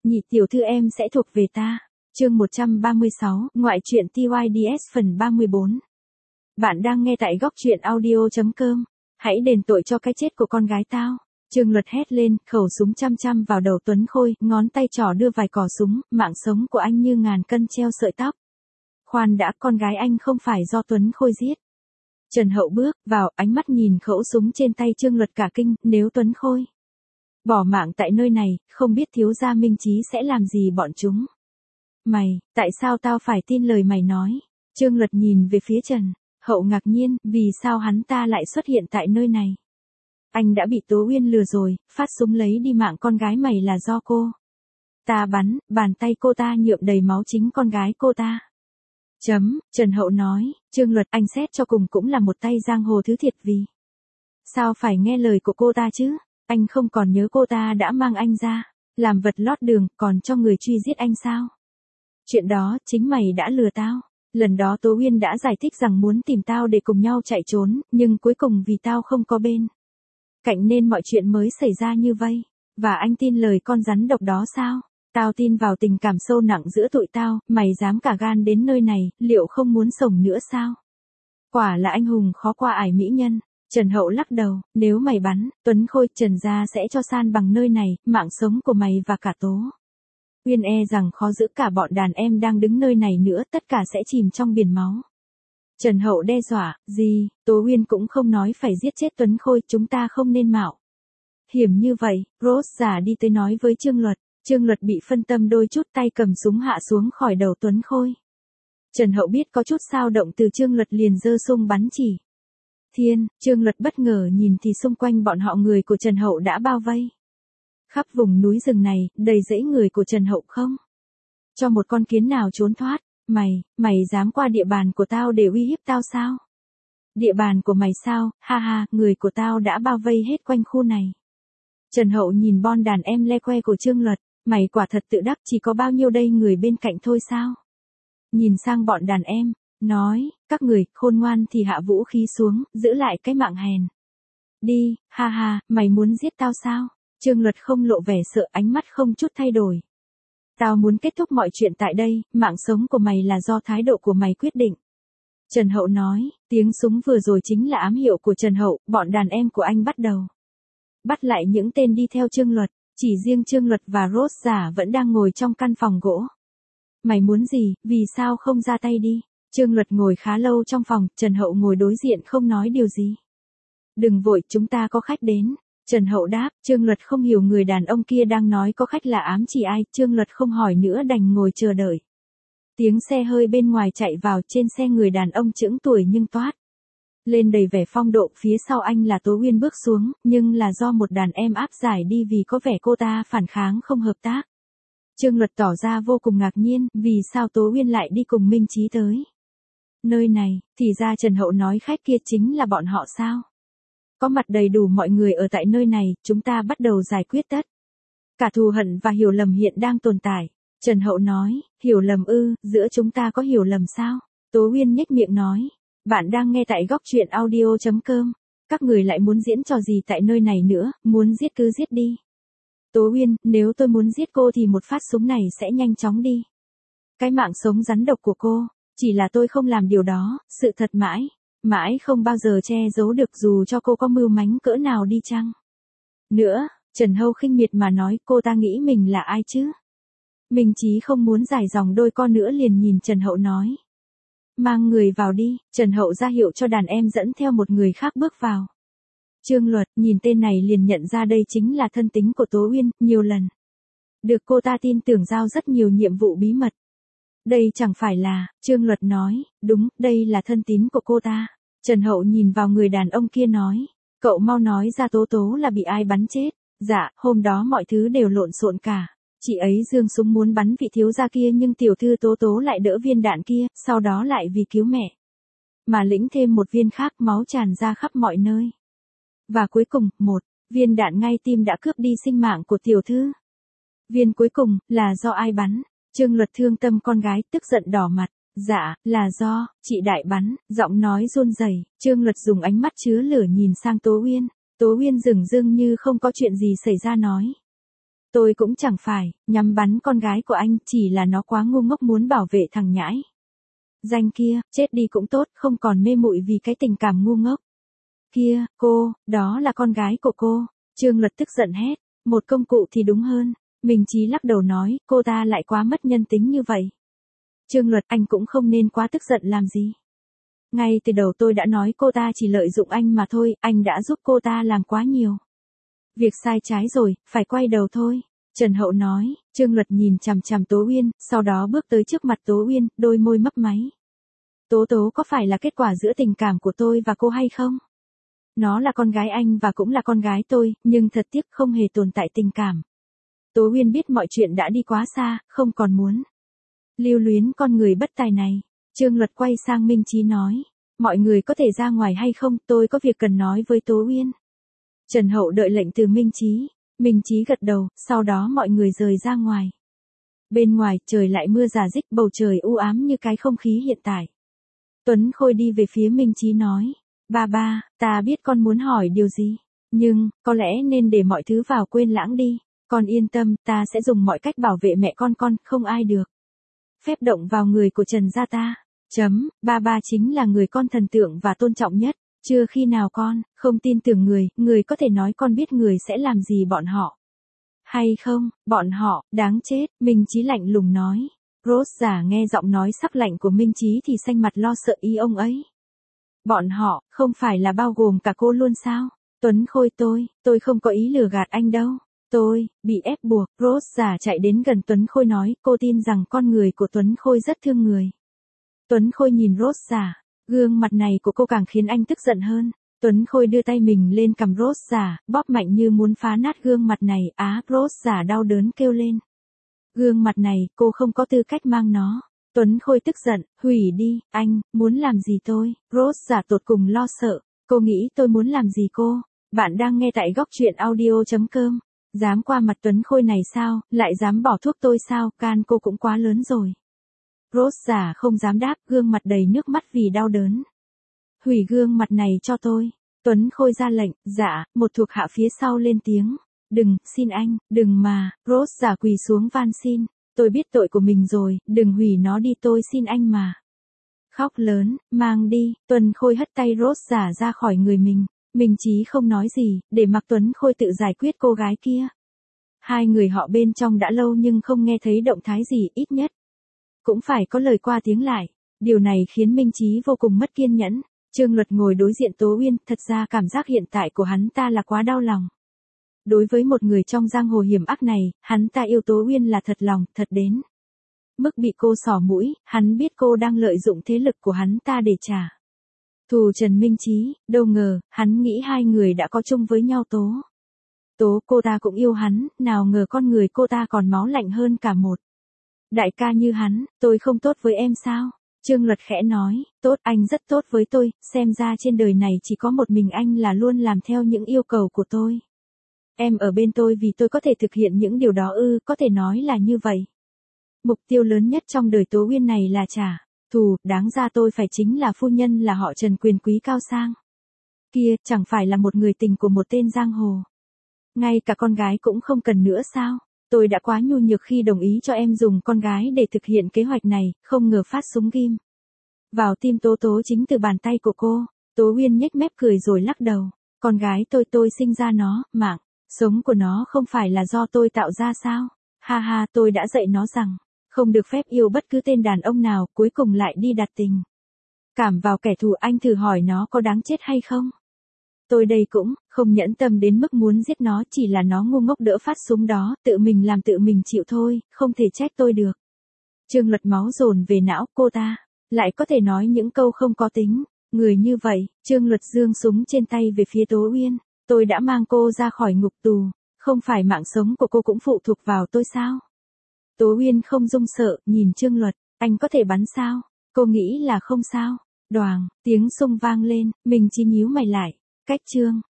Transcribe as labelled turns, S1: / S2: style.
S1: nhị tiểu thư em sẽ thuộc về ta. Chương 136, ngoại truyện TYDS phần 34. Bạn đang nghe tại góc truyện audio.com. Hãy đền tội cho cái chết của con gái tao. Trương Luật hét lên, khẩu súng chăm chăm vào đầu Tuấn Khôi, ngón tay trỏ đưa vài cò súng, mạng sống của anh như ngàn cân treo sợi tóc. Khoan đã, con gái anh không phải do Tuấn Khôi giết. Trần Hậu bước vào, ánh mắt nhìn khẩu súng trên tay Trương Luật cả kinh, nếu Tuấn Khôi bỏ mạng tại nơi này, không biết thiếu gia Minh Chí sẽ làm gì bọn chúng. Mày, tại sao tao phải tin lời mày nói? Trương Luật nhìn về phía Trần Hậu ngạc nhiên, vì sao hắn ta lại xuất hiện tại nơi này? Anh đã bị Tố Uyên lừa rồi, phát súng lấy đi mạng con gái mày là do cô ta bắn, bàn tay cô ta nhuộm đầy máu chính con gái cô ta. Trần Hậu nói, Trương Luật anh xét cho cùng cũng là một tay giang hồ thứ thiệt vì. Sao phải nghe lời của cô ta chứ? Anh không còn nhớ cô ta đã mang anh ra, làm vật lót đường, còn cho người truy giết anh sao? Chuyện đó, chính mày đã lừa tao. Lần đó Tố Uyên đã giải thích rằng muốn tìm tao để cùng nhau chạy trốn, nhưng cuối cùng vì tao không có bên cạnh nên mọi chuyện mới xảy ra như vậy. Và anh tin lời con rắn độc đó sao? Tao tin vào tình cảm sâu nặng giữa tụi tao, mày dám cả gan đến nơi này, liệu không muốn sống nữa sao? Quả là anh hùng khó qua ải mỹ nhân. Trần Hậu lắc đầu, nếu mày bắn, Tuấn Khôi, Trần gia sẽ cho san bằng nơi này, mạng sống của mày và cả Tố Uyên e rằng khó giữ cả bọn đàn em đang đứng nơi này nữa, tất cả sẽ chìm trong biển máu. Trần Hậu đe dọa, gì, Tố Uyên cũng không nói phải giết chết Tuấn Khôi, chúng ta không nên mạo hiểm như vậy. Rose giả đi tới nói với Trương Luật. Trương Luật bị phân tâm đôi chút, tay cầm súng hạ xuống khỏi đầu Tuấn Khôi. Trần Hậu biết có chút dao động từ Trương Luật liền giơ súng bắn chỉ. Thiên, Trương Luật bất ngờ nhìn thì xung quanh bọn họ người của Trần Hậu đã bao vây. Khắp vùng núi rừng này, đầy rẫy người của Trần Hậu không cho một con kiến nào trốn thoát. Mày dám qua địa bàn của tao để uy hiếp tao sao? Địa bàn của mày sao? Ha ha, người của tao đã bao vây hết quanh khu này. Trần Hậu nhìn bon đàn em le que của Trương Luật, mày quả thật tự đắc, chỉ có bao nhiêu đây người bên cạnh thôi sao? Nhìn sang bọn đàn em, nói, các người, khôn ngoan thì hạ vũ khí xuống, giữ lại cái mạng hèn. Đi, ha ha, mày muốn giết tao sao? Trương Luật không lộ vẻ sợ, ánh mắt không chút thay đổi. Tao muốn kết thúc mọi chuyện tại đây, mạng sống của mày là do thái độ của mày quyết định. Trần Hậu nói, tiếng súng vừa rồi chính là ám hiệu của Trần Hậu, bọn đàn em của anh bắt đầu bắt lại những tên đi theo Trương Luật, chỉ riêng Trương Luật và Rose giả vẫn đang ngồi trong căn phòng gỗ. Mày muốn gì, vì sao không ra tay đi? Trương Luật ngồi khá lâu trong phòng, Trần Hậu ngồi đối diện không nói điều gì. Đừng vội, chúng ta có khách đến. Trần Hậu đáp, Trương Luật không hiểu người đàn ông kia đang nói có khách là ám chỉ ai, Trương Luật không hỏi nữa đành ngồi chờ đợi. Tiếng xe hơi bên ngoài chạy vào, trên xe người đàn ông chững tuổi nhưng toát lên đầy vẻ phong độ, phía sau anh là Tố Uyên bước xuống, nhưng là do một đàn em áp giải đi vì có vẻ cô ta phản kháng không hợp tác. Trương Luật tỏ ra vô cùng ngạc nhiên, vì sao Tố Uyên lại đi cùng Minh Chí tới nơi này, thì ra Trần Hậu nói khách kia chính là bọn họ sao? Có mặt đầy đủ mọi người ở tại nơi này, chúng ta bắt đầu giải quyết tất cả thù hận và hiểu lầm hiện đang tồn tại. Trần Hậu nói, hiểu lầm ư, giữa chúng ta có hiểu lầm sao? Tố Uyên nhếch miệng nói, bạn đang nghe tại góc truyện audio.com. Các người lại muốn diễn trò gì tại nơi này nữa, muốn giết cứ giết đi. Tố Uyên, nếu tôi muốn giết cô thì một phát súng này sẽ nhanh chóng đi cái mạng sống rắn độc của cô, chỉ là tôi không làm điều đó, sự thật mãi không bao giờ che giấu được dù cho cô có mưu mánh cỡ nào đi chăng nữa. Trần Hậu khinh miệt mà nói, cô ta nghĩ mình là ai chứ? Minh Chí không muốn dài dòng đôi co nữa liền nhìn Trần Hậu nói, mang người vào đi. Trần Hậu ra hiệu cho đàn em dẫn theo một người khác bước vào. Trương Luật nhìn tên này liền nhận ra đây chính là thân tín của Tố Uyên, nhiều lần được cô ta tin tưởng giao rất nhiều nhiệm vụ bí mật. Đây chẳng phải là, Trương Luật nói, đúng, đây là thân tín của cô ta. Trần Hậu nhìn vào người đàn ông kia nói, cậu mau nói ra Tố là bị ai bắn chết. Dạ, hôm đó mọi thứ đều lộn xộn cả. Chị ấy giương súng muốn bắn vị thiếu gia kia nhưng tiểu thư Tố lại đỡ viên đạn kia, sau đó lại vì cứu mẹ mà lĩnh thêm một viên khác, máu tràn ra khắp mọi nơi. Và cuối cùng, một viên đạn ngay tim đã cướp đi sinh mạng của tiểu thư. Viên cuối cùng, là do ai bắn? Trương Luật thương tâm con gái, tức giận đỏ mặt. Dạ, là do chị Đại bắn, giọng nói run rẩy. Trương Luật dùng ánh mắt chứa lửa nhìn sang Tố Uyên. Tố Uyên dửng dưng như không có chuyện gì xảy ra nói, Tôi cũng chẳng phải, nhắm bắn con gái của anh, chỉ là nó quá ngu ngốc muốn bảo vệ thằng nhãi danh kia, chết đi cũng tốt, không còn mê muội vì cái tình cảm ngu ngốc. Kia, cô, đó là con gái của cô. Trương Luật tức giận hét, một công cụ thì đúng hơn. Minh Chí lắc đầu nói, cô ta lại quá mất nhân tính như vậy. Trương Luật, anh cũng không nên quá tức giận làm gì. Ngay từ đầu tôi đã nói cô ta chỉ lợi dụng anh mà thôi, anh đã giúp cô ta làm quá nhiều. Việc sai trái rồi, phải quay đầu thôi. Trần Hậu nói. Trương Luật nhìn chằm chằm Tố Uyên, sau đó bước tới trước mặt Tố Uyên, đôi môi mấp máy. Tố Tố có phải là kết quả giữa tình cảm của tôi và cô hay không? Nó là con gái anh và cũng là con gái tôi, nhưng thật tiếc không hề tồn tại tình cảm. Tố Uyên biết mọi chuyện đã đi quá xa, không còn muốn lưu luyến con người bất tài này. Trương Luật quay sang Minh Chí nói, mọi người có thể ra ngoài hay không, tôi có việc cần nói với Tố Uyên. Trần Hậu đợi lệnh từ Minh Chí. Minh Chí gật đầu, sau đó mọi người rời ra ngoài. Bên ngoài, trời lại mưa rả rích, bầu trời u ám như cái không khí hiện tại. Tuấn Khôi đi về phía Minh Chí nói, ba, ta biết con muốn hỏi điều gì, nhưng, có lẽ nên để mọi thứ vào quên lãng đi. Con yên tâm, ta sẽ dùng mọi cách bảo vệ mẹ con, không ai được phép động vào người của Trần gia ta. Ba chính là người con thần tượng và tôn trọng nhất. Chưa khi nào con không tin tưởng người có thể nói con biết người sẽ làm gì bọn họ. Hay không, bọn họ, đáng chết, Minh Chí lạnh lùng nói. Rose giả nghe giọng nói sắc lạnh của Minh Chí thì xanh mặt lo sợ ý ông ấy. Bọn họ, không phải là bao gồm cả cô luôn sao? Tuấn Khôi tôi không có ý lừa gạt anh đâu. Tôi, bị ép buộc, Rose giả chạy đến gần Tuấn Khôi nói, cô tin rằng con người của Tuấn Khôi rất thương người. Tuấn Khôi nhìn Rose giả, gương mặt này của cô càng khiến anh tức giận hơn. Tuấn Khôi đưa tay mình lên cằm Rose giả, bóp mạnh như muốn phá nát gương mặt này, Rose giả đau đớn kêu lên. Gương mặt này, cô không có tư cách mang nó. Tuấn Khôi tức giận, hủy đi, anh, muốn làm gì tôi? Rose giả tột cùng lo sợ, cô nghĩ tôi muốn làm gì cô? Bạn đang nghe tại góc truyện audio.com. Dám qua mặt Tuấn Khôi này sao, lại dám bỏ thuốc tôi sao, can cô cũng quá lớn rồi. Rose giả không dám đáp, gương mặt đầy nước mắt vì đau đớn. Hủy gương mặt này cho tôi. Tuấn Khôi ra lệnh, dạ, một thuộc hạ phía sau lên tiếng. Đừng, xin anh, đừng mà, Rose giả quỳ xuống van xin. Tôi biết tội của mình rồi, đừng hủy nó đi, tôi xin anh mà. Khóc lớn, mang đi, Tuấn Khôi hất tay Rose giả ra khỏi người mình. Minh Chí không nói gì, để mặc Tuấn Khôi tự giải quyết cô gái kia. Hai người họ bên trong đã lâu nhưng không nghe thấy động thái gì, ít nhất cũng phải có lời qua tiếng lại. Điều này khiến Minh Chí vô cùng mất kiên nhẫn. Trương Luật ngồi đối diện Tố Uyên, thật ra cảm giác hiện tại của hắn ta là quá đau lòng. Đối với một người trong giang hồ hiểm ác này, hắn ta yêu Tố Uyên là thật lòng, thật đến mức bị cô xỏ mũi, hắn biết cô đang lợi dụng thế lực của hắn ta để trả thù Trần Minh Chí, đâu ngờ, hắn nghĩ hai người đã có chung với nhau cô ta cũng yêu hắn, nào ngờ con người cô ta còn máu lạnh hơn cả một đại ca như hắn. Tôi không tốt với em sao? Trương Luật khẽ nói, tốt, anh rất tốt với tôi, xem ra trên đời này chỉ có một mình anh là luôn làm theo những yêu cầu của tôi. Em ở bên tôi vì tôi có thể thực hiện những điều đó có thể nói là như vậy. Mục tiêu lớn nhất trong đời Tố Uyên này là trả thù, đáng ra tôi phải chính là phu nhân là họ Trần quyền quý cao sang. Kia, chẳng phải là một người tình của một tên giang hồ. Ngay cả con gái cũng không cần nữa sao? Tôi đã quá nhu nhược khi đồng ý cho em dùng con gái để thực hiện kế hoạch này, không ngờ phát súng ghim vào tim Tố Tố chính từ bàn tay của cô. Tố Uyên nhếch mép cười rồi lắc đầu. Con gái tôi sinh ra nó, mạng sống của nó không phải là do tôi tạo ra sao? Ha, tôi đã dạy nó rằng không được phép yêu bất cứ tên đàn ông nào, cuối cùng lại đi đặt tình cảm vào kẻ thù. Anh thử hỏi nó có đáng chết hay không? Tôi đây cũng không nhẫn tâm đến mức muốn giết nó, chỉ là nó ngu ngốc đỡ phát súng đó, tự mình làm tự mình chịu thôi, không thể trách tôi được. Trương Luật máu dồn về não, cô ta lại có thể nói những câu không có tính người như vậy. Trương Luật giương súng trên tay về phía Tố Uyên. Tôi đã mang cô ra khỏi ngục tù, không phải mạng sống của cô cũng phụ thuộc vào tôi sao? Tố Uyên không run sợ, nhìn Trương Luật, anh có thể bắn sao? Cô nghĩ là không sao? Đoàng, tiếng xung vang lên, Minh Chí nhíu mày lại. Cách Trương